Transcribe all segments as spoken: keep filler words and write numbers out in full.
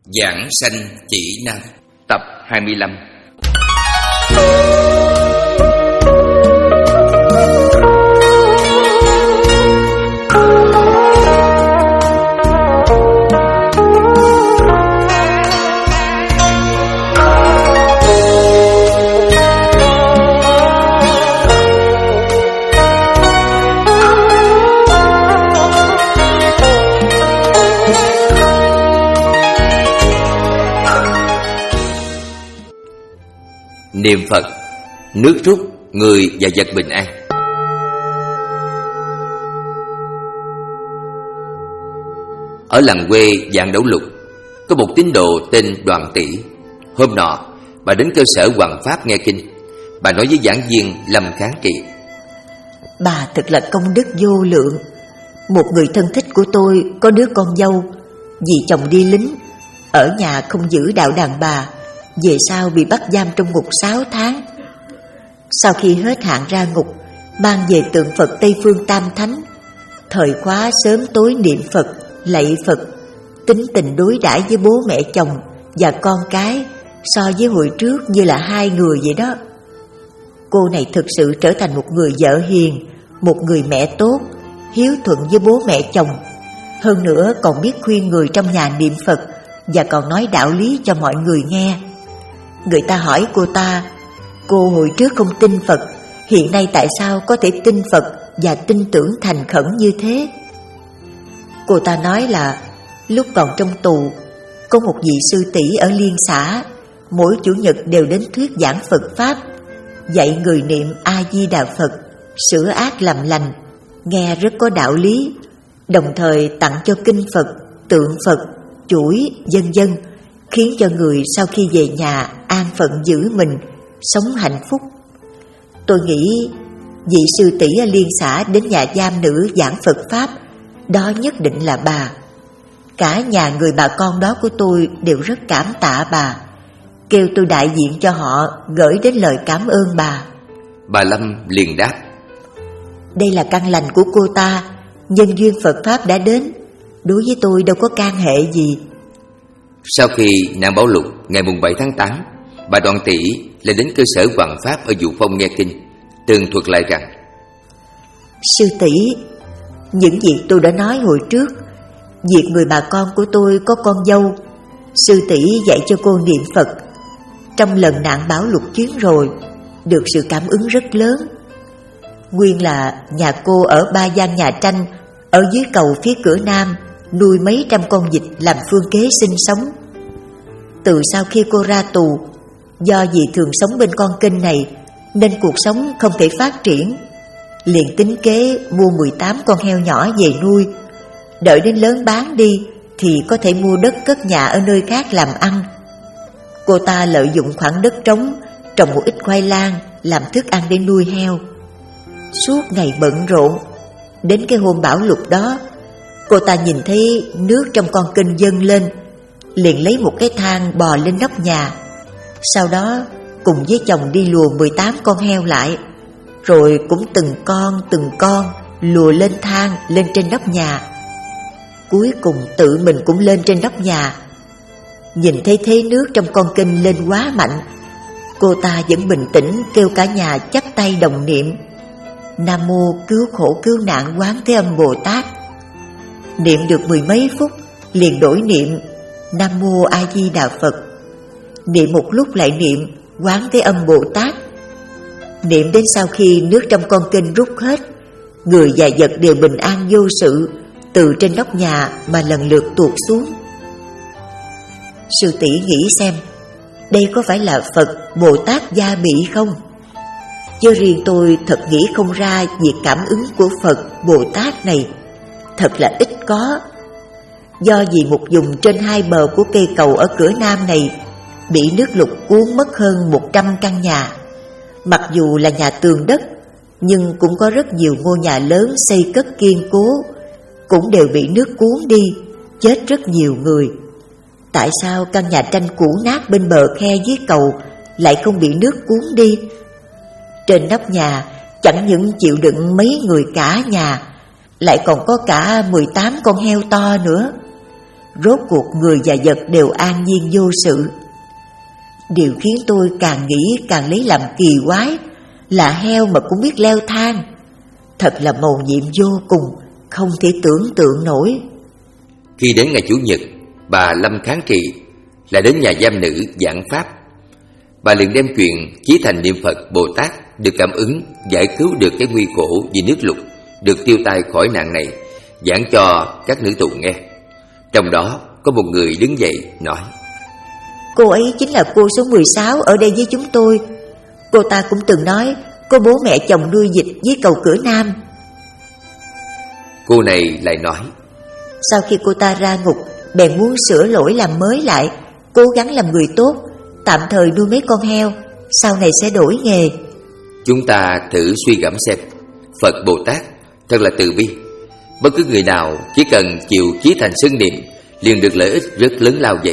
Giảng sanh chỉ nam, tập hai mươi lăm. Niệm Phật, nước rút, người và vật bình an. Ở làng quê Vạn Đẩu Lục, có một tín đồ tên Đoàn Tỷ. Hôm nọ, bà đến cơ sở Hoằng Pháp nghe kinh. Bà nói với giảng viên Lâm Kháng Trị: Bà thật là công đức vô lượng. Một người thân thích của tôi có đứa con dâu, vì chồng đi lính, ở nhà không giữ đạo đàn bà, về sau bị bắt giam trong ngục sáu tháng. Sau khi hết hạn ra ngục, mang về tượng Phật Tây Phương Tam Thánh. Thời khóa sớm tối niệm Phật, lạy Phật, tính tình đối đãi với bố mẹ chồng và con cái so với hồi trước như là hai người vậy đó. Cô này thực sự trở thành một người vợ hiền, một người mẹ tốt, hiếu thuận với bố mẹ chồng. Hơn nữa còn biết khuyên người trong nhà niệm Phật và còn nói đạo lý cho mọi người nghe. Người ta hỏi cô ta, cô hồi trước không tin Phật, hiện nay tại sao có thể tin Phật và tin tưởng thành khẩn như thế? Cô ta nói là lúc còn trong tù, có một vị sư tỷ ở Liên xã, mỗi chủ nhật đều đến thuyết giảng Phật Pháp, dạy người niệm A-di-đà Phật, sửa ác làm lành, nghe rất có đạo lý, đồng thời tặng cho kinh Phật, tượng Phật, chuỗi, vân vân, khiến cho người sau khi về nhà an phận giữ mình, sống hạnh phúc. Tôi nghĩ vị sư tỷ ở Liên xã đến nhà giam nữ giảng Phật Pháp, đó nhất định là bà. Cả nhà người bà con đó của tôi đều rất cảm tạ bà, kêu tôi đại diện cho họ gửi đến lời cảm ơn bà. Bà Lâm liền đáp: Đây là căn lành của cô ta, nhân duyên Phật Pháp đã đến, đối với tôi đâu có can hệ gì. Sau khi nạn Bảo Lục ngày bảy tháng tám, bà Đoàn Tỷ lại đến cơ sở Hoằng Pháp ở Dụ Phong nghe kinh, tường thuật lại rằng: Sư tỷ, những việc tôi đã nói hồi trước, việc người bà con của tôi có con dâu, sư tỷ dạy cho cô niệm Phật. Trong lần nạn Bảo Lục chuyến rồi, được sự cảm ứng rất lớn. Nguyên là nhà cô ở ba gian nhà tranh, ở dưới cầu phía cửa nam, nuôi mấy trăm con vịt làm phương kế sinh sống. Từ sau khi cô ra tù, do vì thường sống bên con kênh này nên cuộc sống không thể phát triển, liền tính kế mua mười tám con heo nhỏ về nuôi, đợi đến lớn bán đi thì có thể mua đất cất nhà ở nơi khác làm ăn. Cô ta lợi dụng khoảng đất trống, trồng một ít khoai lang làm thức ăn để nuôi heo. Suốt ngày bận rộn, đến cái hôm Bảo Lục đó, cô ta nhìn thấy nước trong con kênh dâng lên, liền lấy một cái thang bò lên nóc nhà. Sau đó cùng với chồng đi lùa mười tám con heo lại, rồi cũng từng con từng con lùa lên thang lên trên nóc nhà. Cuối cùng tự mình cũng lên trên nóc nhà. Nhìn thấy thế nước trong con kênh lên quá mạnh, cô ta vẫn bình tĩnh kêu cả nhà chắp tay đồng niệm: Nam mô cứu khổ cứu nạn Quán Thế Âm Bồ Tát. Niệm được mười mấy phút, liền đổi niệm Nam mô A Di Đà Phật. Niệm một lúc lại niệm Quán Thế Âm Bồ Tát. Niệm đến sau khi nước trong con kênh rút hết, người và vật đều bình an vô sự, từ trên nóc nhà mà lần lượt tuột xuống. Sư tỷ nghĩ xem, đây có phải là Phật Bồ Tát gia bị không? Chứ riêng tôi thật nghĩ không ra việc cảm ứng của Phật Bồ Tát này, thật là ít có. Do vì một vùng trên hai bờ của cây cầu ở cửa nam này bị nước lụt cuốn mất hơn một trăm căn nhà. Mặc dù là nhà tường đất, nhưng cũng có rất nhiều ngôi nhà lớn xây cất kiên cố, cũng đều bị nước cuốn đi, chết rất nhiều người. Tại sao căn nhà tranh cũ nát bên bờ khe dưới cầu lại không bị nước cuốn đi? Trên nóc nhà chẳng những chịu đựng mấy người cả nhà, lại còn có cả mười tám con heo to nữa. rốt cuộc người và vật đều an nhiên vô sự. Điều khiến tôi càng nghĩ càng lấy làm kỳ quái là heo mà cũng biết leo thang. Thật là mầu nhiệm vô cùng, không thể tưởng tượng nổi. Khi đến ngày Chủ nhật, bà Lâm kháng trị là đến nhà giam nữ giảng pháp. Bà liền đem chuyện Chí Thành niệm Phật Bồ Tát được cảm ứng giải cứu được cái nguy khổ vì nước lụt, được tiêu tai khỏi nạn này, giảng cho các nữ tù nghe. Trong đó có một người đứng dậy nói: Cô ấy chính là cô số mười sáu ở đây với chúng tôi. Cô ta cũng từng nói có bố mẹ chồng nuôi vịt dưới cầu Cửa Nam. Cô này lại nói: Sau khi cô ta ra ngục, bèn muốn sửa lỗi làm mới lại, cố gắng làm người tốt, tạm thời nuôi mấy con heo, sau này sẽ đổi nghề. Chúng ta thử suy gẫm xem, Phật Bồ Tát thật là từ bi. Bất cứ người nào chỉ cần chịu chí thành xưng niệm liền được lợi ích rất lớn lao vậy.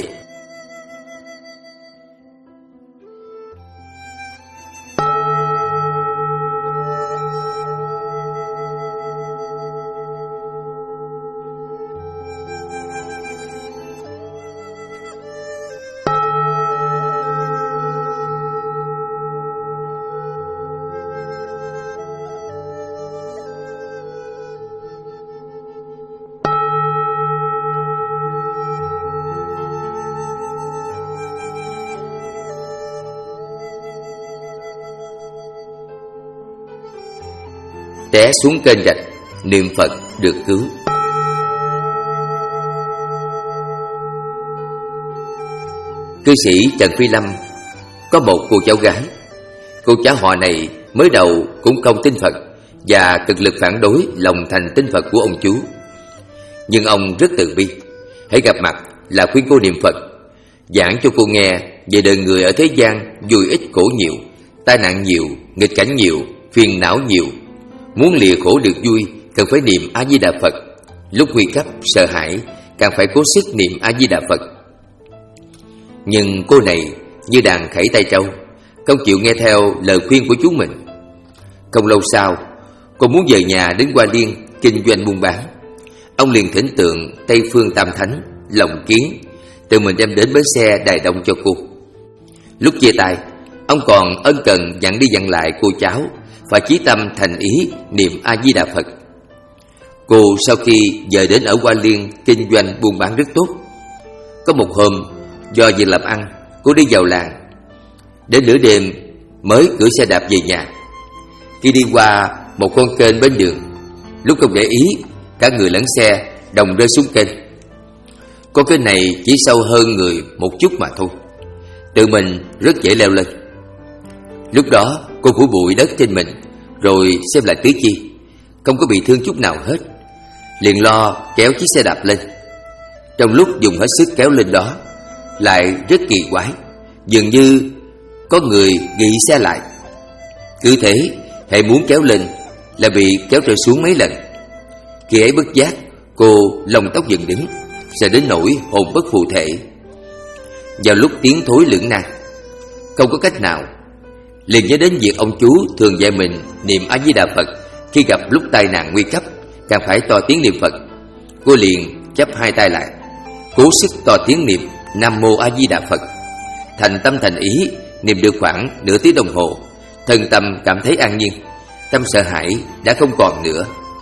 Té xuống kênh rạch, niệm Phật được cứu. Cư sĩ Trần Phi Lâm có một cô cháu gái. Cô cháu họ này mới đầu cũng không tin Phật và cực lực phản đối lòng thành tin Phật của ông chú. Nhưng ông rất từ bi, hãy gặp mặt là khuyên cô niệm Phật, giảng cho cô nghe về đời người ở thế gian vui ít khổ nhiều, tai nạn nhiều, nghịch cảnh nhiều, phiền não nhiều. Muốn lìa khổ được vui cần phải niệm A-di-đà Phật. Lúc nguy cấp, sợ hãi càng phải cố sức niệm A-di-đà Phật. Nhưng cô này như đàn khẩy tay trâu, không chịu nghe theo lời khuyên của chú mình. Không lâu sau, cô muốn về nhà đến Hoa Liên kinh doanh buôn bán. Ông liền thỉnh tượng Tây Phương Tam Thánh, Lòng Kiến, tự mình đem đến bến xe Đài Đông cho cô. Lúc chia tay, ông còn ân cần dặn đi dặn lại cô cháu và chí tâm thành ý niệm A-di-đà Phật. Cô sau khi về đến ở Hoa Liên kinh doanh buôn bán rất tốt. Có một hôm, do việc làm ăn, cô đi vào làng. Đến nửa đêm mới cưỡi xe đạp về nhà. Khi đi qua một con kênh bên đường, lúc không để ý, cả người lẫn xe đồng rơi xuống kênh. Con kênh này chỉ sâu hơn người một chút mà thôi, tự mình rất dễ leo lên. Lúc đó cô phủ bụi đất trên mình, rồi xem lại tứ chi, không có bị thương chút nào hết. Liền lo kéo chiếc xe đạp lên. Trong lúc dùng hết sức kéo lên đó, lại rất kỳ quái, dường như có người ghi xe lại. Cứ thế, hãy muốn kéo lên là bị kéo trở xuống mấy lần. Khi ấy bất giác, cô lông tóc dựng đứng, sẽ đến nỗi hồn bất phụ thể. Vào lúc tiến thối lưỡng nan, không có cách nào, liền nhớ đến việc ông chú thường dạy mình niệm A-di-đà Phật. Khi gặp lúc tai nạn nguy cấp, càng phải to tiếng niệm Phật. Cô liền chắp hai tay lại, cố sức to tiếng niệm Nam Mô A-di-đà Phật. Thành tâm thành ý niệm được khoảng nửa tiếng đồng hồ, thân tâm cảm thấy an nhiên, tâm sợ hãi đã không còn nữa.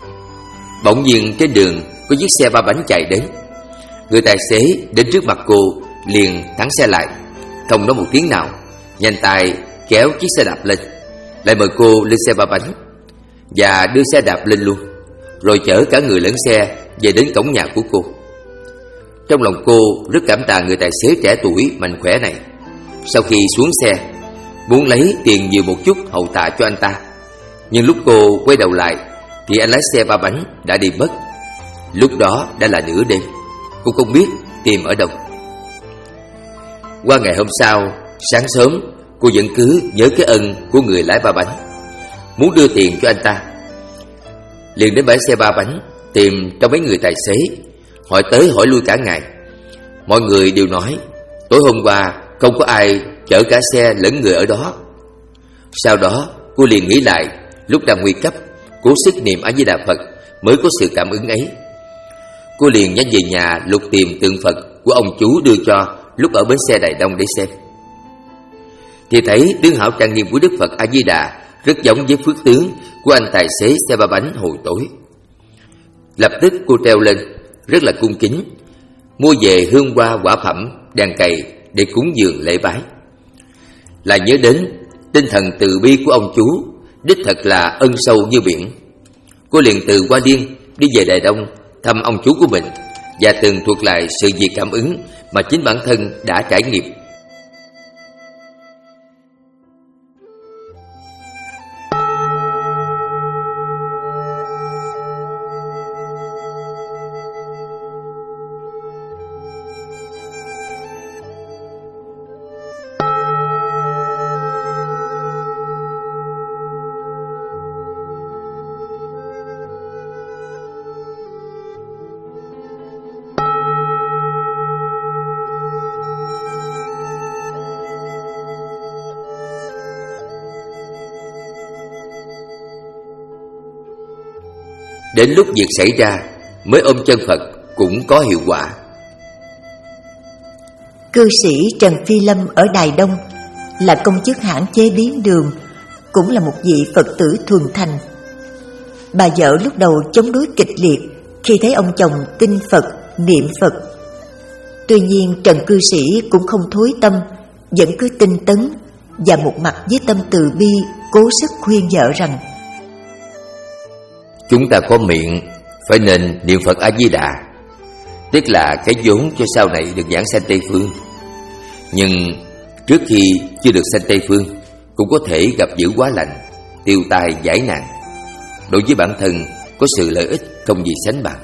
Bỗng nhiên trên đường có chiếc xe ba bánh chạy đến. Người tài xế đến trước mặt cô liền thắng xe lại, không nói một tiếng nào, nhanh tay kéo chiếc xe đạp lên, lại mời cô lên xe ba bánh và đưa xe đạp lên luôn, rồi chở cả người lẫn xe về đến cổng nhà của cô. Trong lòng cô rất cảm tạ người tài xế trẻ tuổi mạnh khỏe này. Sau khi xuống xe, muốn lấy tiền nhiều một chút hậu tạ cho anh ta, nhưng lúc cô quay đầu lại thì anh lái xe ba bánh đã đi mất. Lúc đó đã là nửa đêm, cô không biết tìm ở đâu. Qua ngày hôm sau, sáng sớm, cô vẫn cứ nhớ cái ân của người lái ba bánh, muốn đưa tiền cho anh ta. Liền đến bãi xe ba bánh tìm trong mấy người tài xế, hỏi tới hỏi lui cả ngày. Mọi người đều nói tối hôm qua không có ai chở cả xe lẫn người ở đó. Sau đó cô liền nghĩ lại lúc đang nguy cấp, cố sức niệm A-di-đà Phật mới có sự cảm ứng ấy. Cô liền nhanh về nhà lục tìm tượng Phật của ông chú đưa cho lúc ở bến xe Đài Đông để xem. Thì thấy tướng hảo trang nghiêm của Đức Phật A Di Đà rất giống với phước tướng của anh tài xế xe ba bánh hồi tối. Lập tức cô treo lên, rất là cung kính, mua về hương hoa quả phẩm, đèn cày để cúng dường lễ bái. Lại nhớ đến tinh thần từ bi của ông chú, đích thật là ân sâu như biển. Cô liền từ Hoa Liên đi về Đài Đông thăm ông chú của mình và từng thuật lại sự việc cảm ứng mà chính bản thân đã trải nghiệm. Đến lúc việc xảy ra mới ôm chân Phật cũng có hiệu quả. Cư sĩ Trần Phi Lâm ở Đài Đông là công chức hãng chế biến đường, cũng là một vị Phật tử thuần thành. Bà vợ lúc đầu chống đối kịch liệt khi thấy ông chồng tin Phật, niệm Phật. Tuy nhiên Trần cư sĩ cũng không thối tâm, vẫn cứ tinh tấn và một mặt với tâm từ bi cố sức khuyên vợ rằng: chúng ta có miệng phải nên niệm Phật A Di Đà, tức là cái vốn cho sau này được giảng sanh Tây Phương. Nhưng trước khi chưa được sanh Tây Phương cũng có thể gặp dữ quá lành, tiêu tai giải nạn. Đối với bản thân có sự lợi ích không gì sánh bằng.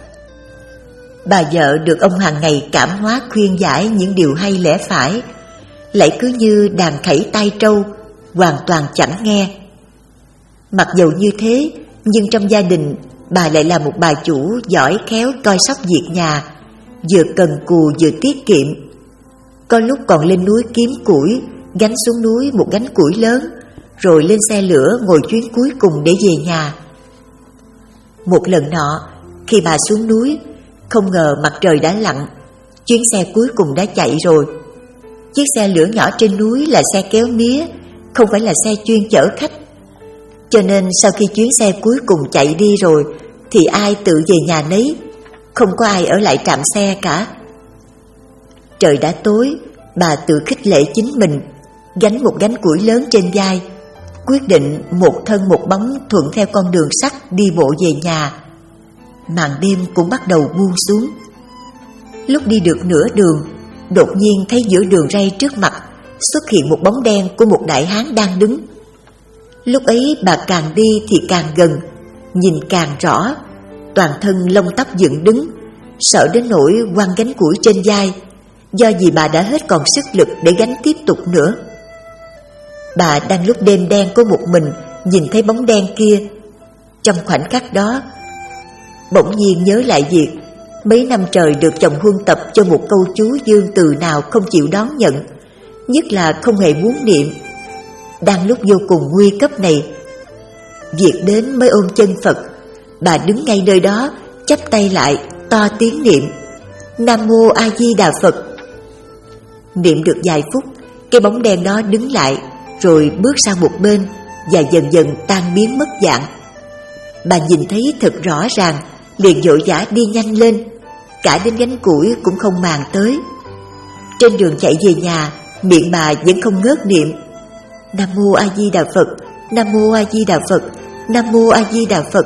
Bà vợ được ông hàng ngày cảm hóa khuyên giải những điều hay lẽ phải, lại cứ như đàn khẩy tai trâu, hoàn toàn chẳng nghe. Mặc dầu như thế, nhưng trong gia đình bà lại là một bà chủ giỏi khéo coi sóc việc nhà, vừa cần cù vừa tiết kiệm. Có lúc còn lên núi kiếm củi, gánh xuống núi một gánh củi lớn, rồi lên xe lửa ngồi chuyến cuối cùng để về nhà. Một lần nọ, khi bà xuống núi, không ngờ mặt trời đã lặn, chuyến xe cuối cùng đã chạy rồi. Chiếc xe lửa nhỏ trên núi là xe kéo mía, không phải là xe chuyên chở khách. Cho nên sau khi chuyến xe cuối cùng chạy đi rồi thì ai tự về nhà nấy, không có ai ở lại trạm xe cả. Trời đã tối, bà tự khích lệ chính mình, gánh một gánh củi lớn trên vai, quyết định một thân một bóng thuận theo con đường sắt đi bộ về nhà. Màn đêm cũng bắt đầu buông xuống. Lúc đi được nửa đường, đột nhiên thấy giữa đường ray trước mặt xuất hiện một bóng đen của một đại hán đang đứng. Lúc ấy bà càng đi thì càng gần, nhìn càng rõ, toàn thân lông tóc dựng đứng, sợ đến nỗi quăng gánh củi trên vai, do vì bà đã hết còn sức lực để gánh tiếp tục nữa. Bà đang lúc đêm đen có một mình nhìn thấy bóng đen kia. Trong khoảnh khắc đó, bỗng nhiên nhớ lại việc mấy năm trời được chồng huân tập cho một câu chú dương từ nào không chịu đón nhận, nhất là không hề muốn niệm. Đang lúc vô cùng nguy cấp này, việc đến mới ôm chân Phật. Bà đứng ngay nơi đó, chắp tay lại, to tiếng niệm: Nam Mô A Di Đà Phật. Niệm được vài phút, cái bóng đen đó đứng lại, rồi bước sang một bên và dần dần tan biến mất dạng. Bà nhìn thấy thật rõ ràng, liền vội vã đi nhanh lên, cả đến gánh củi cũng không màng tới. Trên đường chạy về nhà, miệng bà vẫn không ngớt niệm: Nam Mô A Di Đà Phật, Nam Mô A Di Đà Phật, Nam Mô A Di Đà Phật.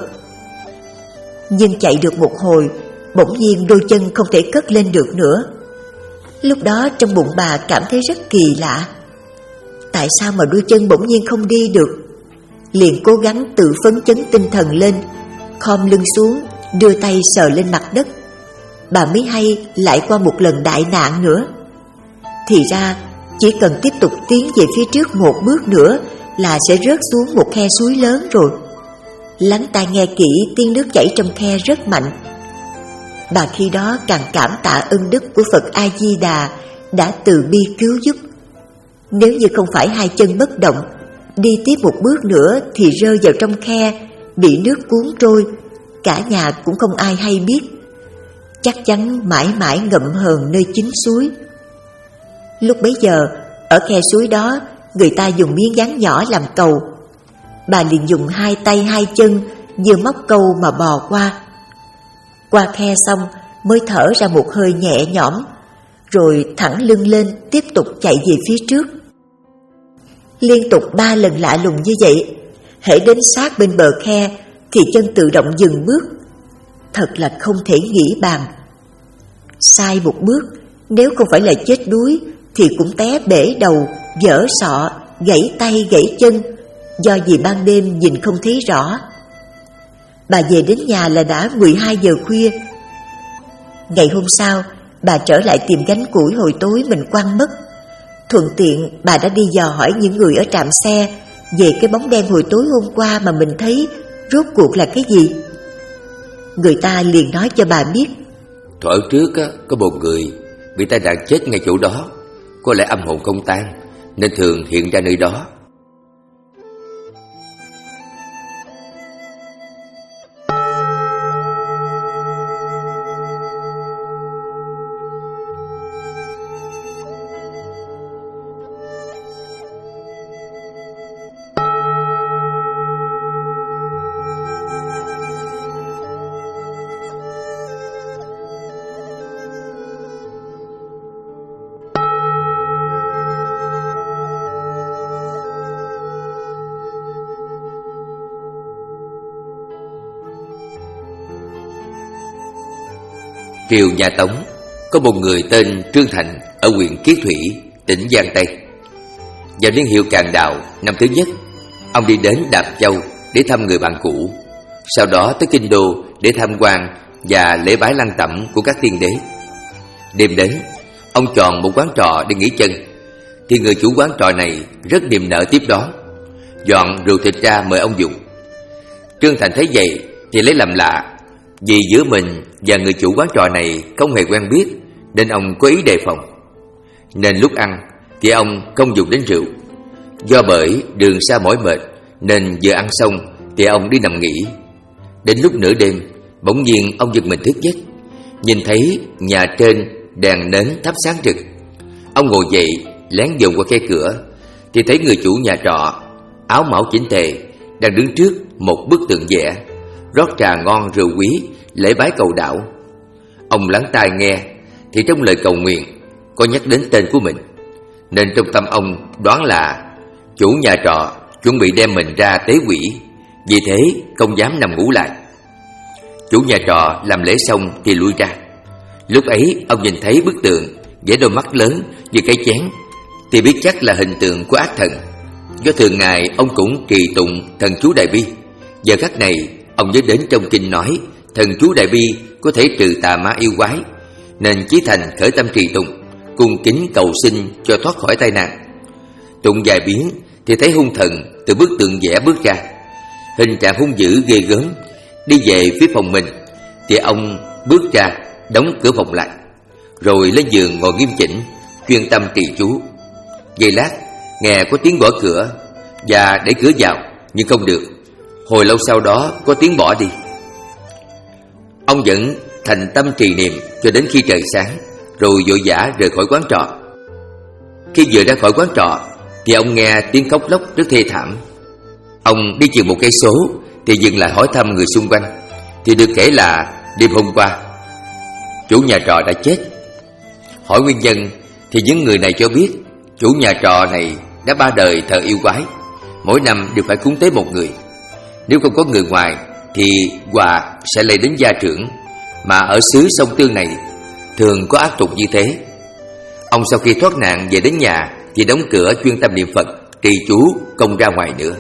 Nhưng chạy được một hồi, bỗng nhiên đôi chân không thể cất lên được nữa. Lúc đó trong bụng bà cảm thấy rất kỳ lạ. Tại sao mà đôi chân bỗng nhiên không đi được? Liền cố gắng tự phấn chấn tinh thần lên, khom lưng xuống, đưa tay sờ lên mặt đất. Bà mới hay lại qua một lần đại nạn nữa. Thì ra chỉ cần tiếp tục tiến về phía trước một bước nữa là sẽ rớt xuống một khe suối lớn rồi. Lắng tai nghe kỹ tiếng nước chảy trong khe rất mạnh. Bà khi đó càng cảm tạ ân đức của Phật A Di Đà đã từ bi cứu giúp. Nếu như không phải hai chân bất động, đi tiếp một bước nữa thì rơi vào trong khe, bị nước cuốn trôi, cả nhà cũng không ai hay biết. chắc chắn mãi mãi ngậm hờn nơi chính suối. Lúc bấy giờ, ở khe suối đó, người ta dùng miếng ván nhỏ làm cầu. Bà liền dùng hai tay hai chân vừa móc câu mà bò qua. Qua khe xong mới thở ra một hơi nhẹ nhõm, rồi thẳng lưng lên tiếp tục chạy về phía trước. Liên tục ba lần lạ lùng như vậy, hễ đến sát bên bờ khe thì chân tự động dừng bước. Thật là không thể nghĩ bàn. Sai một bước, nếu không phải là chết đuối thì cũng té bể đầu, vỡ sọ, gãy tay gãy chân, do vì ban đêm nhìn không thấy rõ. Bà về đến nhà là đã mười hai giờ khuya. Ngày hôm sau, bà trở lại tìm gánh củi hồi tối mình quăng mất. Thuận tiện bà đã đi dò hỏi những người ở trạm xe về cái bóng đen hồi tối hôm qua mà mình thấy rốt cuộc là cái gì. Người ta liền nói cho bà biết, Thuở trước á, có một người bị tai nạn chết ngay chỗ đó. Có lẽ âm hồn không tan nên thường hiện ra nơi đó. Triều nhà Tống có một người tên Trương Thành ở huyện Kiến Thủy, tỉnh Giang Tây. Vào niên hiệu Càn Đào năm thứ nhất, ông đi đến Đạp Châu để thăm người bạn cũ. Sau đó tới Kinh Đô để tham quan và lễ bái lăng tẩm của các tiên đế. Đêm đến, ông chọn một quán trọ để nghỉ chân. Thì người chủ quán trọ này rất niềm nở tiếp đón, dọn rượu thịt ra mời ông dùng. Trương Thành thấy vậy thì lấy làm lạ, vì giữa mình và người chủ quán trọ này không hề quen biết, nên ông có ý đề phòng. Nên lúc ăn thì ông không dùng đến rượu. Do bởi đường xa mỏi mệt nên vừa ăn xong thì ông đi nằm nghỉ. Đến lúc nửa đêm, bỗng nhiên ông giật mình thức giấc, nhìn thấy nhà trên đèn nến thắp sáng rực. Ông ngồi dậy lén dòm qua khe cửa thì thấy người chủ nhà trọ áo mão chỉnh tề đang đứng trước một bức tượng vẽ, rót trà ngon rượu quý, lễ bái cầu đạo. Ông lắng tai nghe thì trong lời cầu nguyện có nhắc đến tên của mình, nên trong tâm ông đoán là chủ nhà trọ chuẩn bị đem mình ra tế quỷ, vì thế không dám nằm ngủ lại. Chủ nhà trọ làm lễ xong thì lui ra. Lúc ấy ông nhìn thấy bức tượng vẽ đôi mắt lớn như cái chén thì biết chắc là hình tượng của ác thần. Do thường ngày ông cũng trì tụng thần chú Đại Bi, giờ khắc này ông nhớ đến trong kinh nói thần chú Đại Bi có thể trừ tà ma yêu quái, nên chí thành khởi tâm trì tụng, cung kính cầu xin cho thoát khỏi tai nạn. Tụng vài biến thì thấy hung thần từ bức tượng vẽ bước ra, hình trạng hung dữ ghê gớm, đi về phía phòng mình. Thì ông bước ra đóng cửa phòng lại, rồi lên giường ngồi nghiêm chỉnh, chuyên tâm trì chú. Giây lát nghe có tiếng gõ cửa và đẩy cửa vào, nhưng không được. Hồi lâu sau đó có tiếng bỏ đi. Ông vẫn thành tâm trì niệm cho đến khi trời sáng, rồi vội vã rời khỏi quán trọ. Khi vừa ra khỏi quán trọ thì ông nghe tiếng khóc lóc rất thê thảm. Ông đi chừng một cây số thì dừng lại hỏi thăm người xung quanh, thì được kể là đêm hôm qua chủ nhà trọ đã chết. Hỏi nguyên nhân thì những người này cho biết chủ nhà trọ này đã ba đời thờ yêu quái, mỗi năm đều phải cúng tế một người. Nếu không có người ngoài thì quà sẽ lây đến gia trưởng, mà ở xứ sông Tương này thường có ác tục như thế. Ông sau khi thoát nạn về đến nhà thì đóng cửa, chuyên tâm niệm Phật, trì chú, không ra ngoài nữa.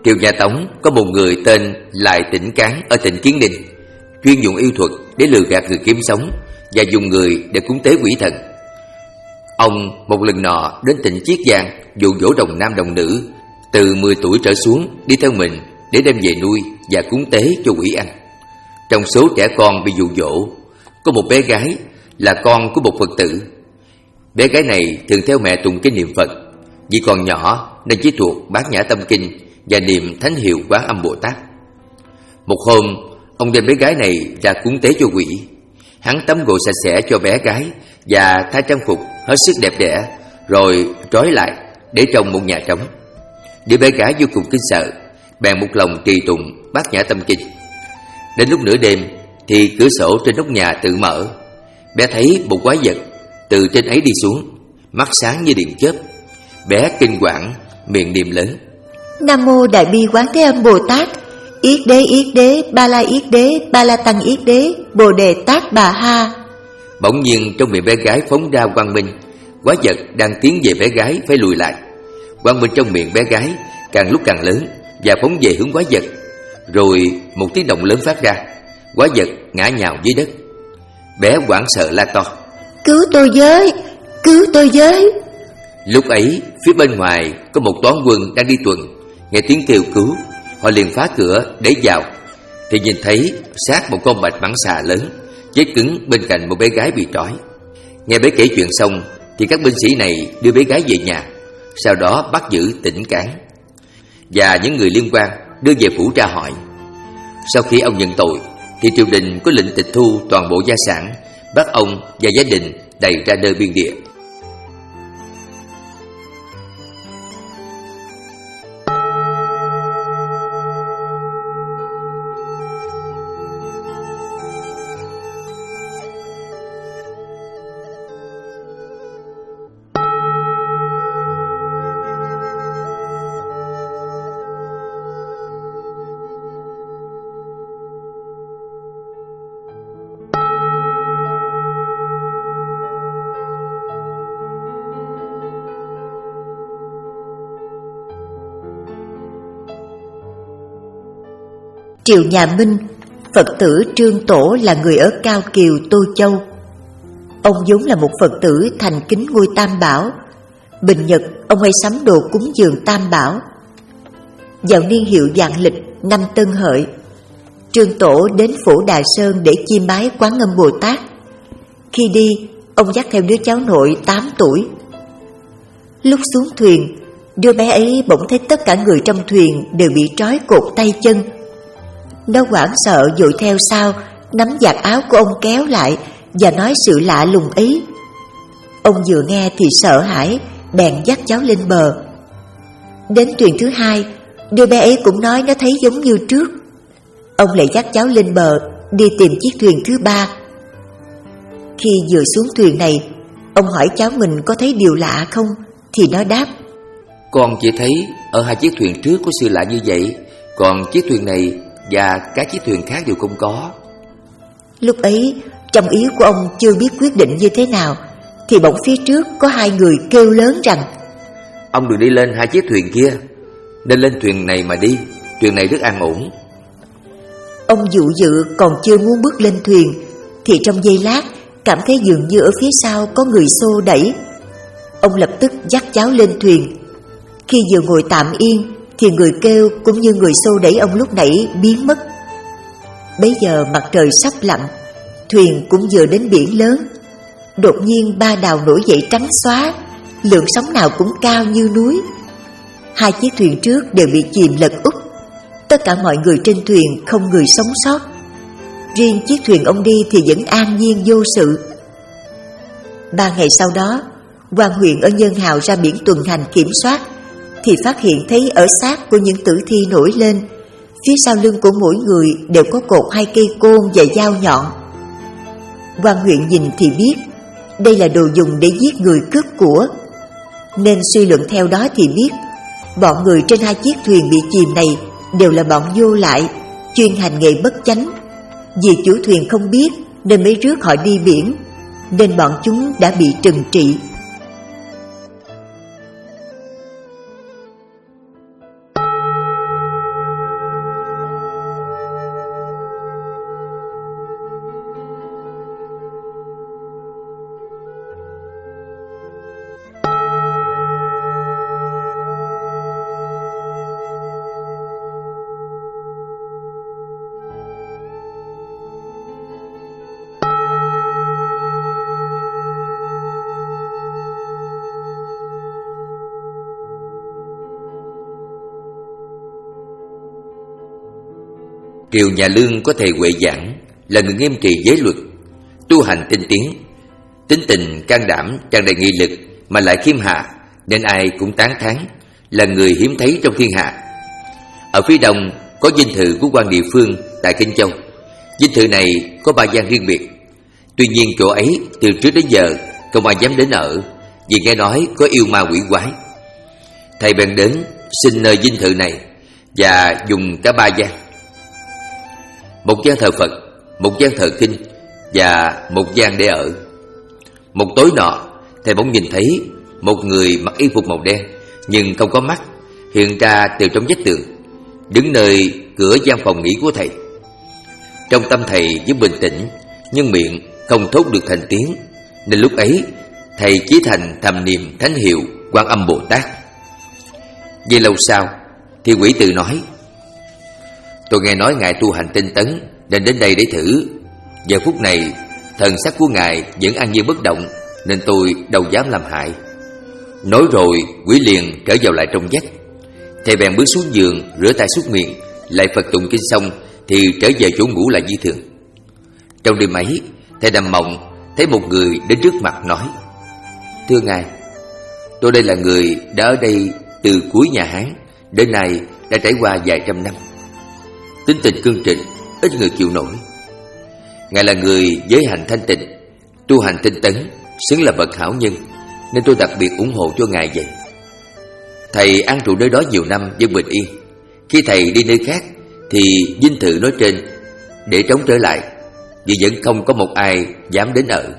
Triều nhà Tống có một người tên Lại Tĩnh Cán ở tỉnh Kiến Ninh, chuyên dùng yêu thuật để lừa gạt người kiếm sống và dùng người để cúng tế quỷ thần. Ông một lần nọ đến tỉnh Chiết Giang dụ dỗ đồng nam đồng nữ từ mười tuổi trở xuống đi theo mình để đem về nuôi và cúng tế cho quỷ ăn. Trong số trẻ con bị dụ dỗ, có một bé gái là con của một Phật tử. Bé gái này thường theo mẹ tụng kinh niệm Phật. Vì còn nhỏ nên chỉ thuộc Bát Nhã Tâm Kinh và niệm thánh hiệu Quán Âm Bồ Tát. Một hôm, ông đem bé gái này ra cúng tế cho quỷ. Hắn tắm gội sạch sẽ cho bé gái và thay trang phục hết sức đẹp đẽ, rồi trói lại để trong một nhà trống. Đứa bé gái vô cùng kinh sợ, bèn một lòng trì tụng Bát Nhã Tâm Kinh. Đến lúc nửa đêm thì cửa sổ trên nóc nhà tự mở. Bé thấy một quái vật từ trên ấy đi xuống, mắt sáng như điện chớp. Bé kinh quản, miệng niệm lớn: Nam mô Đại Bi Quán Thế Âm Bồ Tát, Yết Đế Yết Đế, Ba La Yết Đế, Ba La Tăng Yết Đế, Bồ Đề Tát Bà Ha. Bỗng nhiên trong miệng bé gái phóng ra quang minh. Quái vật đang tiến về bé gái phải lùi lại. Quang minh trong miệng bé gái càng lúc càng lớn và phóng về hướng quái vật. Rồi một tiếng động lớn phát ra, quái vật ngã nhào dưới đất. Bé hoảng sợ la to: Cứu tôi với, cứu tôi với. Lúc ấy phía bên ngoài có một toán quân đang đi tuần, nghe tiếng kêu cứu, họ liền phá cửa để vào, thì nhìn thấy xác một con bạch mãng xà lớn chết cứng bên cạnh một bé gái bị trói. Nghe bé kể chuyện xong thì các binh sĩ này đưa bé gái về nhà, sau đó bắt giữ Tĩnh Cán và những người liên quan đưa về phủ tra hỏi. Sau khi ông nhận tội thì triều đình có lệnh tịch thu toàn bộ gia sản, bắt ông và gia đình đày ra nơi biên địa. Triều nhà Minh, Phật tử Trương Tổ là người ở Cao Kiều, Tô Châu. Ông vốn là một Phật tử thành kính ngôi Tam Bảo. Bình nhật ông hay sắm đồ cúng dường Tam Bảo. Vào niên hiệu vạn lịch năm Tân Hợi, Trương Tổ đến Phổ Đà Sơn để chiêm bái Quán Âm Bồ Tát. Khi đi, ông dắt theo đứa cháu nội tám tuổi. Lúc xuống thuyền, đứa bé ấy bỗng thấy tất cả người trong thuyền đều bị trói cột tay chân. Nó hoảng sợ vội theo sau, nắm vạt áo của ông kéo lại và nói sự lạ lùng ấy. Ông vừa nghe thì sợ hãi, bèn dắt cháu lên bờ. Đến thuyền thứ hai, đứa bé ấy cũng nói nó thấy giống như trước. Ông lại dắt cháu lên bờ, đi tìm chiếc thuyền thứ ba. Khi vừa xuống thuyền này, ông hỏi cháu mình có thấy điều lạ không, thì nó đáp: Con chỉ thấy ở hai chiếc thuyền trước có sự lạ như vậy, còn chiếc thuyền này và các chiếc thuyền khác đều không có. Lúc ấy, trong ý của ông chưa biết quyết định như thế nào, thì bỗng phía trước có hai người kêu lớn rằng: Ông đừng đi lên hai chiếc thuyền kia, nên lên thuyền này mà đi, thuyền này rất an ổn. Ông dụ dự còn chưa muốn bước lên thuyền, thì trong giây lát cảm thấy dường như ở phía sau có người xô đẩy. Ông lập tức dắt cháu lên thuyền. Khi vừa ngồi tạm yên thì người kêu cũng như người xô đẩy ông lúc nãy biến mất. Bấy giờ mặt trời sắp lặn, thuyền cũng vừa đến biển lớn. Đột nhiên ba đào nổi dậy trắng xóa, lượng sóng nào cũng cao như núi. Hai chiếc thuyền trước đều bị chìm lật úp. Tất cả mọi người trên thuyền không người sống sót. Riêng chiếc thuyền ông đi thì vẫn an nhiên vô sự. Ba ngày sau đó, quan huyện ở Nhân Hào ra biển tuần hành kiểm soát, thì phát hiện thấy ở xác của những tử thi nổi lên, phía sau lưng của mỗi người đều có cột hai cây côn và dao nhọn. Quan huyện nhìn thì biết đây là đồ dùng để giết người cướp của, nên suy luận theo đó thì biết bọn người trên hai chiếc thuyền bị chìm này đều là bọn vô lại, chuyên hành nghề bất chánh. Vì chủ thuyền không biết nên mới rước họ đi biển, nên bọn chúng đã bị trừng trị. Triều nhà Lương có thầy Huệ Giảng, là người nghiêm trì giới luật, tu hành tinh tiến, tính tình can đảm, tràn đầy nghị lực mà lại khiêm hạ, nên ai cũng tán thán, là người hiếm thấy trong thiên hạ. Ở phía đông có dinh thự của quan địa phương tại Kinh Châu. Dinh thự này có ba gian riêng biệt. Tuy nhiên chỗ ấy từ trước đến giờ không ai dám đến ở, vì nghe nói có yêu ma quỷ quái. Thầy bèn đến xin nơi dinh thự này và dùng cả ba gian: một gian thờ Phật, một gian thờ kinh và một gian để ở. Một tối nọ, thầy bỗng nhìn thấy một người mặc y phục màu đen nhưng không có mắt hiện ra từ trong vách tường, đứng nơi cửa gian phòng nghỉ của thầy. Trong tâm thầy vẫn bình tĩnh, nhưng miệng không thốt được thành tiếng, nên lúc ấy thầy chỉ thành thầm niệm thánh hiệu Quan Âm Bồ Tát. Vì lâu sau thì quỷ tự nói: tôi nghe nói ngài tu hành tinh tấn nên đến đây để thử. Giờ phút này thần sắc của ngài vẫn an nhiên bất động, nên tôi đâu dám làm hại. Nói rồi quỷ liền trở vào lại trong vách. Thầy bèn bước xuống giường, rửa tay súc miệng, lại Phật tụng kinh xong thì trở về chỗ ngủ lại như thường. Trong đêm ấy, thầy nằm mộng thấy một người đến trước mặt nói: thưa ngài, tôi đây là người đã ở đây từ cuối nhà Hán đến nay, đã trải qua vài trăm năm. Tính tình cương trịnh, ít người chịu nổi. Ngài là người giới hạnh thanh tịnh, tu hành tinh tấn, xứng là bậc hảo nhân, nên tôi đặc biệt ủng hộ cho ngài vậy. Thầy an trụ nơi đó nhiều năm vẫn bình yên. Khi thầy đi nơi khác thì dinh thự nói trên để trống trở lại, vì vẫn không có một ai dám đến ở.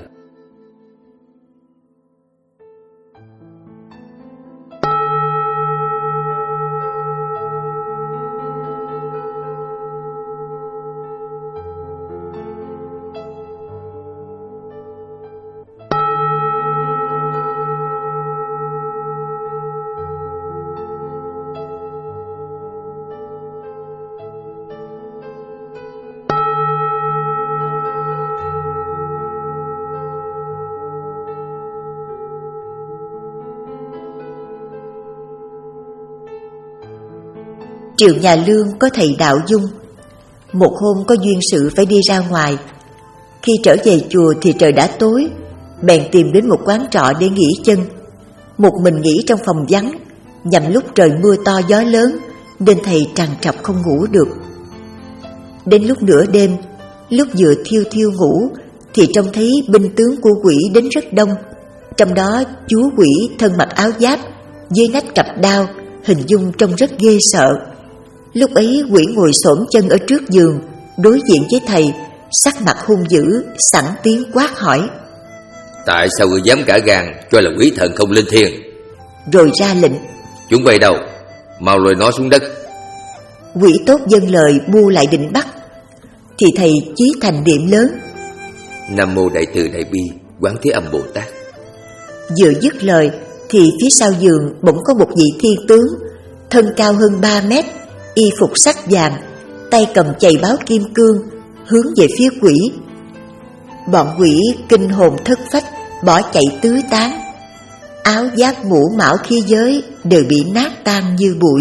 Triệu nhà Lương có thầy Đạo Dung. Một hôm có duyên sự phải đi ra ngoài. Khi trở về chùa thì trời đã tối, bèn tìm đến một quán trọ để nghỉ chân. Một mình nghỉ trong phòng vắng, nhằm lúc trời mưa to gió lớn, nên thầy trằn trọc không ngủ được. Đến lúc nửa đêm, lúc vừa thiêu thiêu ngủ thì trông thấy binh tướng của quỷ đến rất đông. Trong đó chú quỷ thân mặc áo giáp, dưới nách cặp đao, hình dung trông rất ghê sợ. Lúc ấy quỷ ngồi xổm chân ở trước giường, đối diện với thầy, sắc mặt hung dữ, sẵn tiếng quát hỏi: tại sao ngươi dám cả gan cho là quỷ thần không linh thiêng? Rồi ra lệnh: chúng bay đâu, mau lôi nó xuống đất. Quỷ tốt dâng lời bu lại định bắt, thì thầy chí thành niệm lớn: Nam mô Đại Từ Đại Bi Quán Thế Âm Bồ Tát. Vừa dứt lời thì phía sau giường bỗng có một vị thiên tướng, thân cao hơn ba mét, y phục sắc vàng, tay cầm chày báo kim cương, hướng về phía quỷ. Bọn quỷ kinh hồn thất phách, bỏ chạy tứ tán. Áo giáp mũ mão khí giới đều bị nát tan như bụi.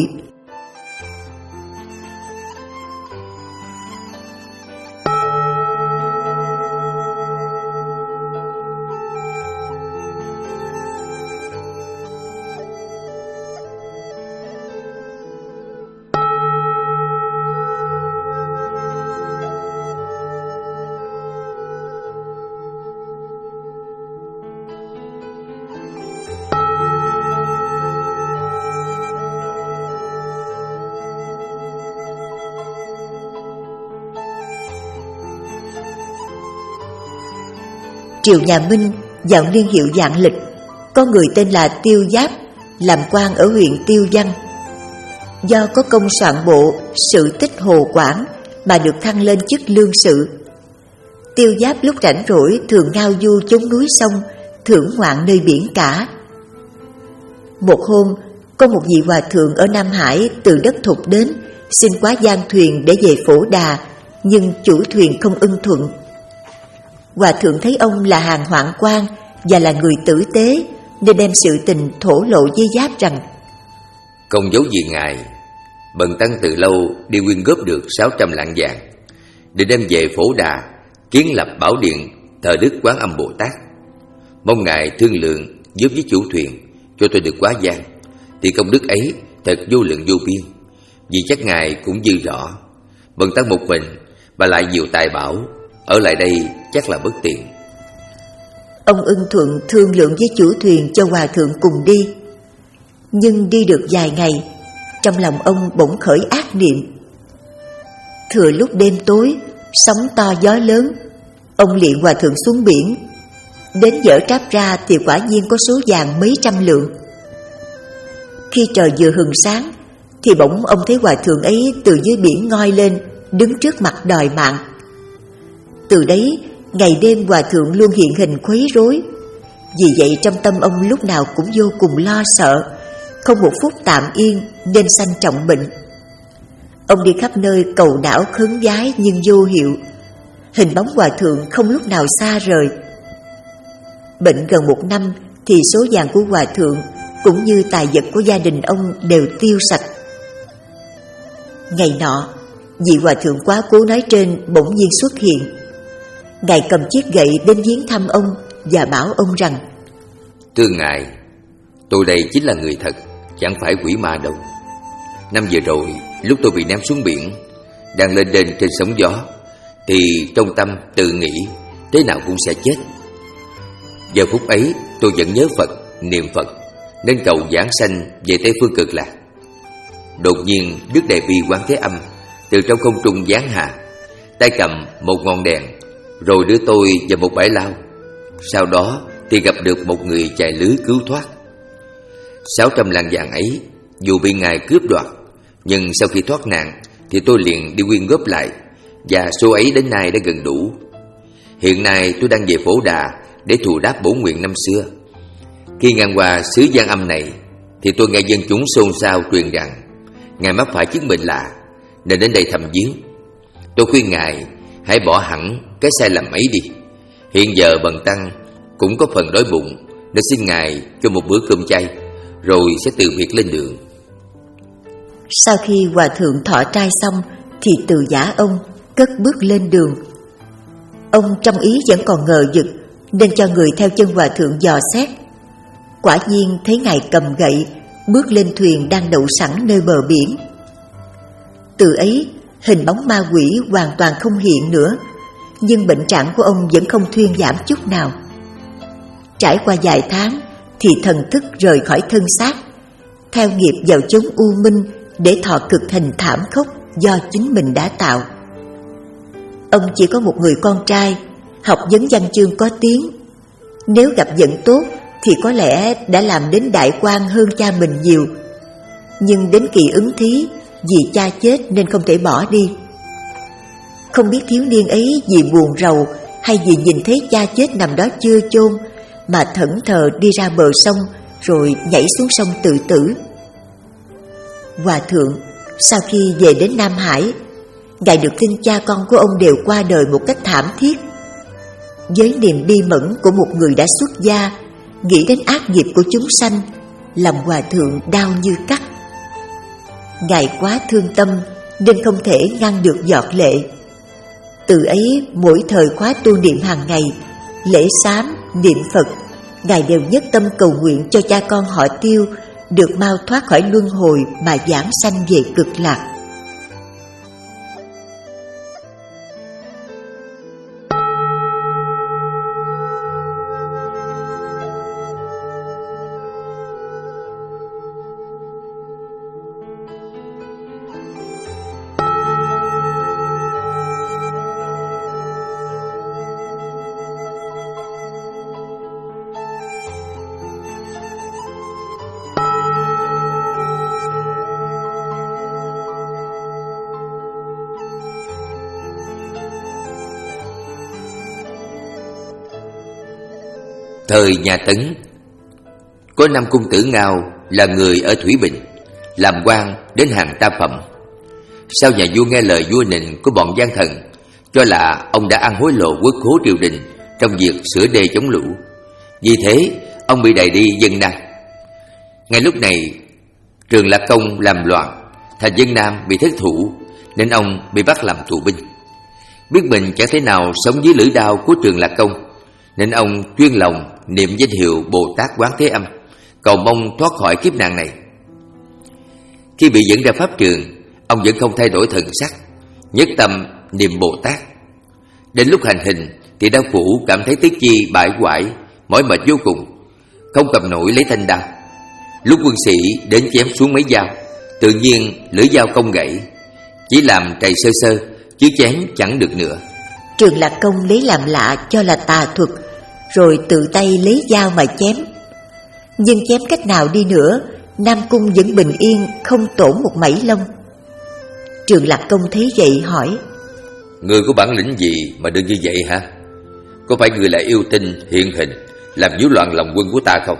Triều nhà Minh vào niên hiệu Vạn Lịch, có người tên là Tiêu Giáp, làm quan ở huyện Tiêu Văn. Do có công soạn bộ Sự Tích Hồ Quảng mà được thăng lên chức lương sự. Tiêu Giáp lúc rảnh rỗi thường ngao du chốn núi sông, thưởng ngoạn nơi biển cả. Một hôm, có một vị hòa thượng ở Nam Hải từ đất Thục đến, xin quá gian thuyền để về Phổ Đà, nhưng chủ thuyền không ưng thuận. Hòa thượng thấy ông là hàng hoạn quan và là người tử tế, nên đem sự tình thổ lộ với Giáp rằng: không giấu gì ngài, Bần tăng từ lâu đi quyên góp được sáu trăm lạng vàng để đem về Phổ Đà kiến lập bảo điện thờ Đức Quán Âm Bồ Tát. Mong ngài thương lượng giúp với chủ thuyền cho tôi được quá giang, thì công đức ấy thật vô lượng vô biên. Vì chắc ngài cũng dư rõ, bần tăng một mình mà lại nhiều tài bảo, ở lại đây chắc là bất tiện. Ông ưng thuận thương lượng với chủ thuyền cho hòa thượng cùng đi. Nhưng đi được vài ngày, trong lòng ông bỗng khởi ác niệm. Thừa lúc đêm tối, sóng to gió lớn, ông liền hòa thượng xuống biển. Đến dở tráp ra thì quả nhiên có số vàng mấy trăm lượng. Khi trời vừa hừng sáng thì bỗng ông thấy hòa thượng ấy từ dưới biển ngoi lên, đứng trước mặt đòi mạng. Từ đấy ngày đêm hòa thượng luôn hiện hình quấy rối. Vì vậy trong tâm ông lúc nào cũng vô cùng lo sợ, không một phút tạm yên nên sanh trọng bệnh. Ông đi khắp nơi cầu đảo khấn vái nhưng vô hiệu. Hình bóng hòa thượng không lúc nào xa rời. Bệnh gần một năm thì số vàng của hòa thượng cũng như tài vật của gia đình ông đều tiêu sạch. Ngày nọ, vị hòa thượng quá cố nói trên bỗng nhiên xuất hiện. Ngài cầm chiếc gậy đến viếng thăm ông và bảo ông rằng: Thưa ngài, tôi đây chính là người thật, chẳng phải quỷ ma đâu. Năm vừa rồi, lúc tôi bị ném xuống biển, đang lên đên trên sóng gió, thì trong tâm tự nghĩ thế nào cũng sẽ chết. Giờ phút ấy tôi vẫn nhớ Phật, niệm Phật, nên cầu giảng sanh về Tây Phương Cực Lạc. Đột nhiên Đức Đại Bi Quán Thế Âm từ trong không trung giáng hạ, tay cầm một ngọn đèn, rồi đưa tôi vào một bãi lao. Sau đó thì gặp được một người chài lưới cứu thoát. Sáu trăm lạng vàng ấy dù bị ngài cướp đoạt, nhưng sau khi thoát nạn thì tôi liền đi quyên góp lại, và số ấy đến nay đã gần đủ. Hiện nay tôi đang về Phổ Đà để thù đáp bổn nguyện năm xưa. Khi ngang qua xứ Giang Âm này thì tôi nghe dân chúng xôn xao truyền rằng ngài mắc phải chứng bệnh lạ, nên đến đây thăm viếng. Tôi khuyên ngài hãy bỏ hẳn cái sai lầm ấy đi. Hiện giờ bần tăng cũng có phần đói bụng, nên xin ngài cho một bữa cơm chay, rồi sẽ từ biệt lên đường. Sau khi hòa thượng thọ trai xong thì từ giả ông cất bước lên đường. Ông trong ý vẫn còn ngờ vực nên cho người theo chân hòa thượng dò xét. Quả nhiên thấy ngài cầm gậy bước lên thuyền đang đậu sẵn nơi bờ biển. Từ ấy hình bóng ma quỷ hoàn toàn không hiện nữa, nhưng bệnh trạng của ông vẫn không thuyên giảm chút nào. Trải qua vài tháng thì thần thức rời khỏi thân xác, theo nghiệp vào chốn u minh để thọ cực hình thảm khốc do chính mình đã tạo. Ông chỉ có một người con trai, học vấn văn chương có tiếng. Nếu gặp vận tốt thì có lẽ đã làm đến đại quan hơn cha mình nhiều. Nhưng đến kỳ ứng thí, vì cha chết nên không thể bỏ đi. Không biết thiếu niên ấy vì buồn rầu hay vì nhìn thấy cha chết nằm đó chưa chôn mà thẫn thờ đi ra bờ sông rồi nhảy xuống sông tự tử. Hòa thượng sau khi về đến Nam Hải, ngài được tin cha con của ông đều qua đời một cách thảm thiết. Với niềm bi mẫn của một người đã xuất gia, nghĩ đến ác nghiệp của chúng sanh, lòng hòa thượng đau như cắt. Ngài quá thương tâm nên không thể ngăn được giọt lệ. Từ ấy mỗi thời khóa tu niệm hàng ngày, lễ sám, niệm Phật, ngài đều nhất tâm cầu nguyện cho cha con họ Tiêu được mau thoát khỏi luân hồi mà giảng sanh về cực lạc. Thời nhà Tấn, có năm cung tử Ngao là người ở Thủy Bình, làm quan đến hàng tam phẩm. Sau nhà vua nghe lời vua nịnh của bọn gian thần, cho là ông đã ăn hối lộ quốc khố triều đình trong việc sửa đê chống lũ. Vì thế ông bị đày đi dân năng. Ngay lúc này Trường Lạc Công làm loạn, Thành Dân Nam bị thất thủ nên ông bị bắt làm tù binh. Biết mình chẳng thể nào sống dưới lưỡi đao của Trường Lạc Công nên ông chuyên lòng niệm danh hiệu Bồ Tát Quán Thế Âm, cầu mong thoát khỏi kiếp nạn này. Khi bị dẫn ra pháp trường, ông vẫn không thay đổi thần sắc, nhất tâm niệm Bồ Tát. Đến lúc hành hình thì đao phủ cảm thấy tứ chi bại hoại, mỏi mệt vô cùng, không cầm nổi lấy thanh đao. Lúc quân sĩ đến chém xuống mấy dao, tự nhiên lưỡi dao cong gãy, chỉ làm trầy sơ sơ chứ chém chẳng được nữa. Trường Lạc Công lấy làm lạ cho là tà thuật, rồi tự tay lấy dao mà chém. Nhưng chém cách nào đi nữa, Nam Cung vẫn bình yên, không tổn một mảy lông. Trường Lạc Công thấy vậy hỏi: Người có bản lĩnh gì mà đừng như vậy hả? Có phải người là yêu tinh hiện hình làm nhiễu loạn lòng quân của ta không?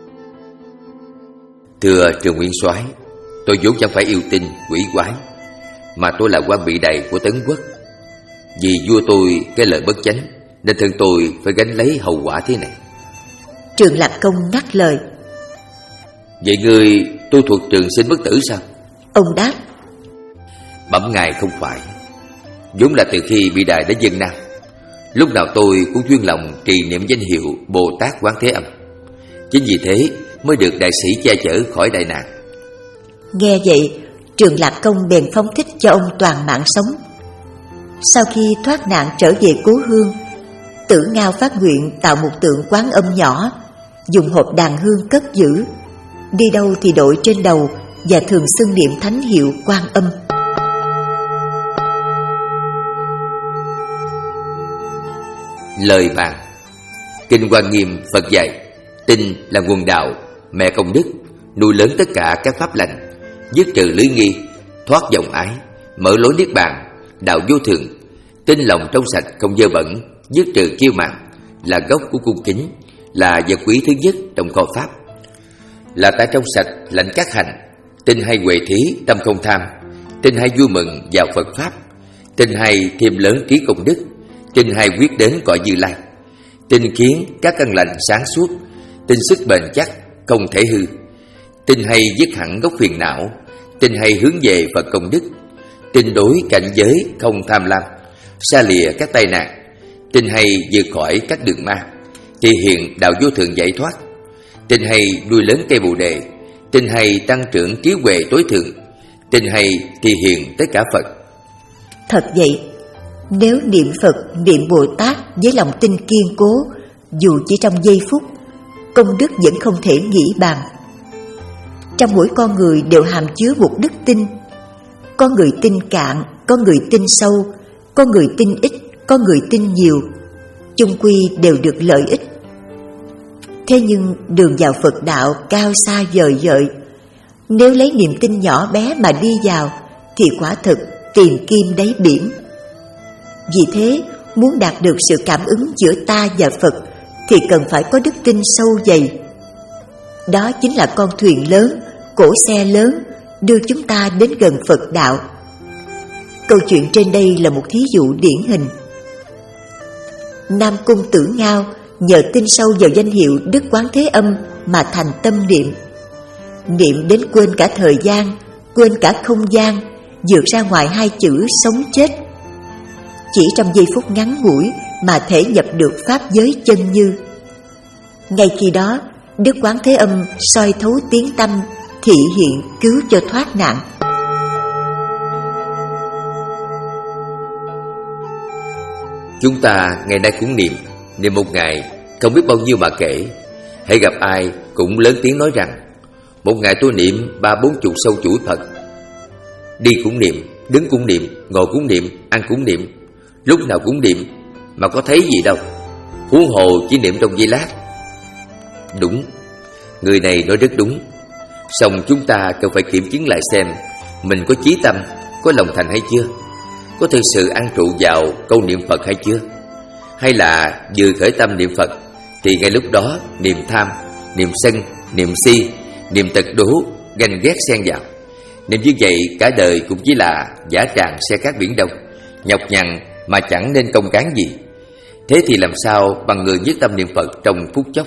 Thưa Trường Nguyên Soái, tôi vốn chẳng phải yêu tinh quỷ quái, mà tôi là quan bị đầy của Tấn Quốc. Vì vua tôi cái lời bất chánh nên thân tôi phải gánh lấy hậu quả thế này. Trường Lạc Công ngắt lời: Vậy người tu thuật trường sinh bất tử sao? Ông đáp: Bẩm ngài không phải. Vốn là từ khi bị đài đến Dân Nam, lúc nào tôi cũng chuyên lòng trì niệm danh hiệu Bồ Tát Quán Thế Âm. Chính vì thế mới được đại sĩ che chở khỏi đại nạn. Nghe vậy, Trường Lạc Công bèn phóng thích cho ông toàn mạng sống. Sau khi thoát nạn trở về cố hương, Tử Ngao phát nguyện tạo một tượng Quán Âm nhỏ, dùng hộp đàn hương cất giữ, đi đâu thì đội trên đầu và thường xưng niệm thánh hiệu Quan Âm. Lời bàn. Kinh Hoa Nghiêm Phật dạy, tinh là nguồn đạo, mẹ công đức, nuôi lớn tất cả các pháp lành, dứt trừ lưới nghi, thoát vòng ái, mở lối niết bàn, đạo vô thường. Tinh lòng trong sạch không dơ bẩn, dứt trừ kiêu mạn, là gốc của cung kính, là vật quý thứ nhất trong kho pháp. Là ta trong sạch lãnh các hành, tinh hay huệ thí tâm không tham, tinh hay vui mừng vào Phật pháp, tinh hay thêm lớn trí công đức, tinh hay quyết đến cõi Như Lai, tinh khiến các căn lành sáng suốt, tinh sức bền chắc không thể hư, tinh hay dứt hẳn gốc phiền não, tinh hay hướng về Phật công đức, tinh đối cảnh giới không tham lam, xa lìa các tai nạn, tinh hay vượt khỏi các đường ma, thì hiện đạo vô thường giải thoát, tinh hay nuôi lớn cây bồ đề, tinh hay tăng trưởng trí huệ tối thượng, tinh hay thì hiện tất cả Phật. Thật vậy, nếu niệm Phật, niệm Bồ Tát với lòng tin kiên cố, dù chỉ trong giây phút, công đức vẫn không thể nghĩ bàn. Trong mỗi con người đều hàm chứa một đức tin. Có người tin cạn, có người tin sâu, có người tin ít, có người tin nhiều, chung quy đều được lợi ích. Thế nhưng đường vào Phật đạo cao xa vời vợi, nếu lấy niềm tin nhỏ bé mà đi vào thì quả thực tìm kim đáy biển. Vì thế, muốn đạt được sự cảm ứng giữa ta và Phật thì cần phải có đức tin sâu dày. Đó chính là con thuyền lớn, cỗ xe lớn đưa chúng ta đến gần Phật đạo. Câu chuyện trên đây là một thí dụ điển hình. Nam Cung Tử Ngao nhờ tin sâu vào danh hiệu Đức Quán Thế Âm mà thành tâm niệm. Niệm đến quên cả thời gian, quên cả không gian, vượt ra ngoài hai chữ sống chết. Chỉ trong giây phút ngắn ngủi mà thể nhập được pháp giới chân như. Ngay khi đó, Đức Quán Thế Âm soi thấu tiếng tâm, thị hiện cứu cho thoát nạn. Chúng ta ngày nay cũng niệm, niệm một ngày không biết bao nhiêu mà kể. Hãy gặp ai cũng lớn tiếng nói rằng một ngày tôi niệm ba bốn chục sâu chuỗi Phật. Đi cũng niệm, đứng cũng niệm, ngồi cũng niệm, ăn cũng niệm, lúc nào cũng niệm, mà có thấy gì đâu. Huống hồ chỉ niệm trong giây lát. Đúng, người này nói rất đúng. Song chúng ta cần phải kiểm chứng lại xem mình có chí tâm, có lòng thành hay chưa, có thực sự an trụ vào câu niệm Phật hay chưa. Hay là vừa khởi tâm niệm Phật thì ngay lúc đó niềm tham, niềm sân, niềm si, niềm tật đố, ganh ghét xen vào. Niệm như vậy cả đời cũng chỉ là giả tràng xe cát biển đông, nhọc nhằn mà chẳng nên công cán gì. Thế thì làm sao bằng người nhất tâm niệm Phật trong phút chốc.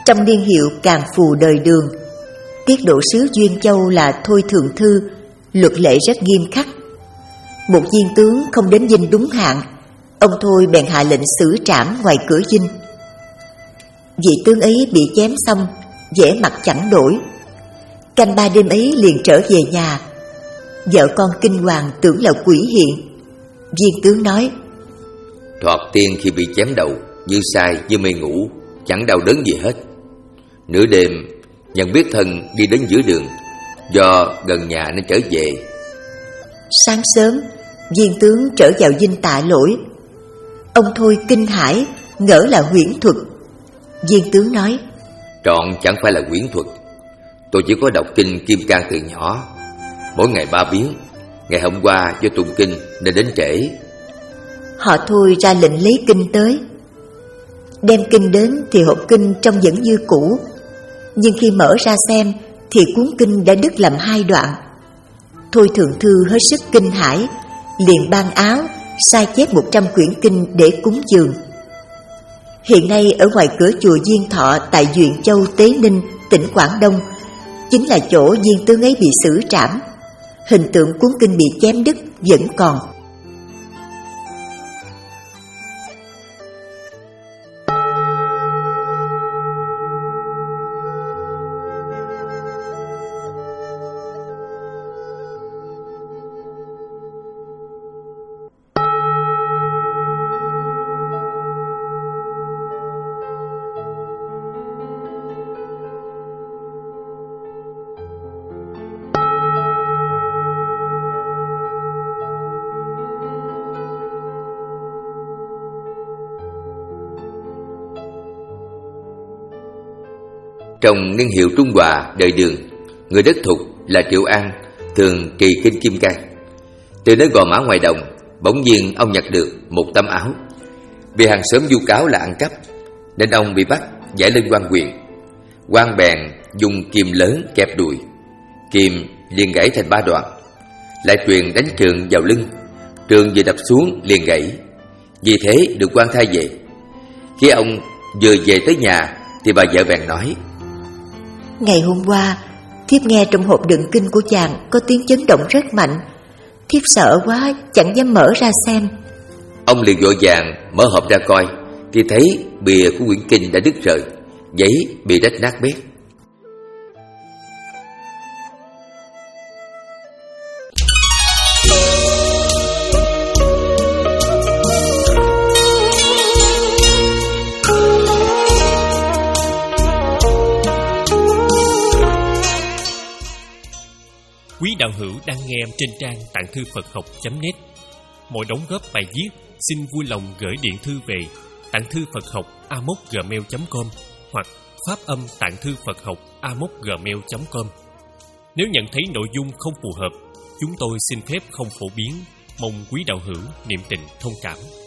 Trong niên hiệu Càn Phù đời Đường, tiết độ sứ Duyên Châu là Thôi Thượng Thư, luật lệ rất nghiêm khắc. Một viên tướng không đến dinh đúng hạn, ông Thôi bèn hạ lệnh xử trảm ngoài cửa dinh. Vị tướng ấy bị chém xong, vẻ mặt chẳng đổi. Canh ba đêm ấy liền trở về nhà. Vợ con kinh hoàng tưởng là quỷ hiện. Viên tướng nói: Thoạt tiên khi bị chém đầu, như say như mê ngủ, chẳng đau đớn gì hết. Nửa đêm nhận biết thân đi đến giữa đường, do gần nhà nên trở về. Sáng sớm, viên tướng trở vào dinh tạ lỗi. Ông Thôi kinh hãi, ngỡ là huyễn thuật. Viên tướng nói: Trọn chẳng phải là huyễn thuật. Tôi chỉ có đọc kinh Kim Cang từ nhỏ, mỗi ngày ba biến. Ngày hôm qua do tụng kinh nên đến trễ. Họ Thôi ra lệnh lấy kinh tới. Đem kinh đến thì hộp kinh trông vẫn như cũ, nhưng khi mở ra xem thì cuốn kinh đã đứt làm hai đoạn. Thôi Thượng Thư hết sức kinh hãi, liền ban áo sai chép một trăm quyển kinh để cúng dường. Hiện nay ở ngoài cửa chùa Diên Thọ tại Duyện Châu, Tế Ninh, tỉnh Quảng Đông, chính là chỗ viên tướng ấy bị xử trảm. Hình tượng cuốn kinh bị chém đứt vẫn còn. Trong niên hiệu Trung Hòa đời Đường, người đất Thục là Triệu An thường trì kinh Kim Cang. Từ nơi gò mã ngoài đồng, bỗng nhiên ông nhặt được một tấm áo. Bị hàng xóm vu cáo là ăn cắp, nên ông bị bắt giải lên quan quyền. Quan bèn dùng kìm lớn kẹp đùi, kìm liền gãy thành ba đoạn. Lại truyền đánh Trường vào lưng, Trường vừa đập xuống liền gãy. Vì thế được quan thay về. Khi ông vừa về tới nhà thì bà vợ bèn nói: Ngày hôm qua, thiếp nghe trong hộp đựng kinh của chàng có tiếng chấn động rất mạnh. Thiếp sợ quá, chẳng dám mở ra xem. Ông liền vội vàng mở hộp ra coi, thì thấy bìa của quyển kinh đã đứt rời, giấy bị rách nát bét. Quý đạo hữu đang nghe trên trang tạng thư Phật học chấm net. Mọi đóng góp bài viết xin vui lòng gửi điện thư về tạng thư Phật học a mốc gmail chấm com hoặc phát âm tạng thư Phật học a mốc gmail chấm com. Nếu nhận thấy nội dung không phù hợp, chúng tôi xin phép không phổ biến. Mong quý đạo hữu niệm tình thông cảm.